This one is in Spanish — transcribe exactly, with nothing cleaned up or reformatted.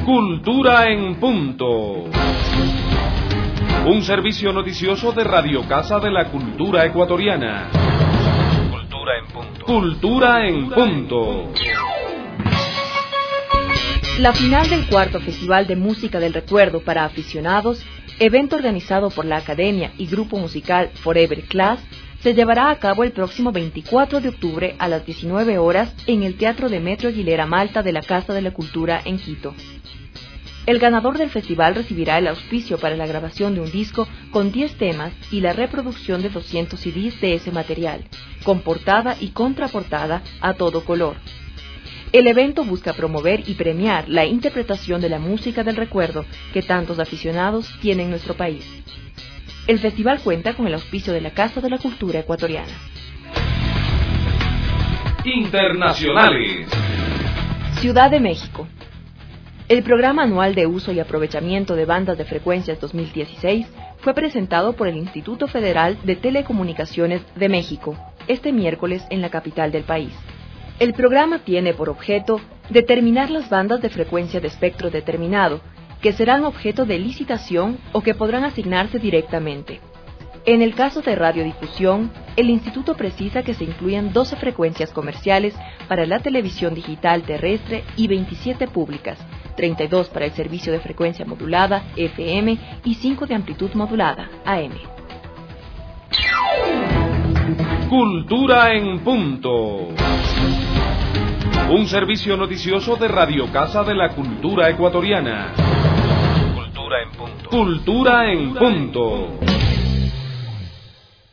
Cultura en Punto. Un servicio noticioso de Radio Casa de la Cultura Ecuatoriana. Cultura en Punto. Cultura en Punto. La final del cuarto Festival de Música del Recuerdo para aficionados, evento organizado por la Academia y Grupo Musical Forever Class, se llevará a cabo el próximo veinticuatro de octubre a las diecinueve horas en el Teatro Demetrio Aguilera Malta de la Casa de la Cultura en Quito. El ganador del festival recibirá el auspicio para la grabación de un disco con diez temas y la reproducción de doscientos C Ds de ese material, con portada y contraportada a todo color. El evento busca promover y premiar la interpretación de la música del recuerdo que tantos aficionados tienen en nuestro país. El festival cuenta con el auspicio de la Casa de la Cultura Ecuatoriana. Internacionales. Ciudad de México. El Programa Anual de Uso y Aprovechamiento de Bandas de Frecuencias dos mil dieciséis fue presentado por el Instituto Federal de Telecomunicaciones de México este miércoles en la capital del país. El programa tiene por objeto determinar las bandas de frecuencia de espectro determinado, que serán objeto de licitación o que podrán asignarse directamente. En el caso de radiodifusión, el Instituto precisa que se incluyan doce frecuencias comerciales para la televisión digital terrestre y veintisiete públicas, treinta y dos para el servicio de frecuencia modulada, F M, y cinco de amplitud modulada, A M. Cultura en Punto. Un servicio noticioso de Radio Casa de la Cultura Ecuatoriana. Cultura en Punto. Cultura en Punto.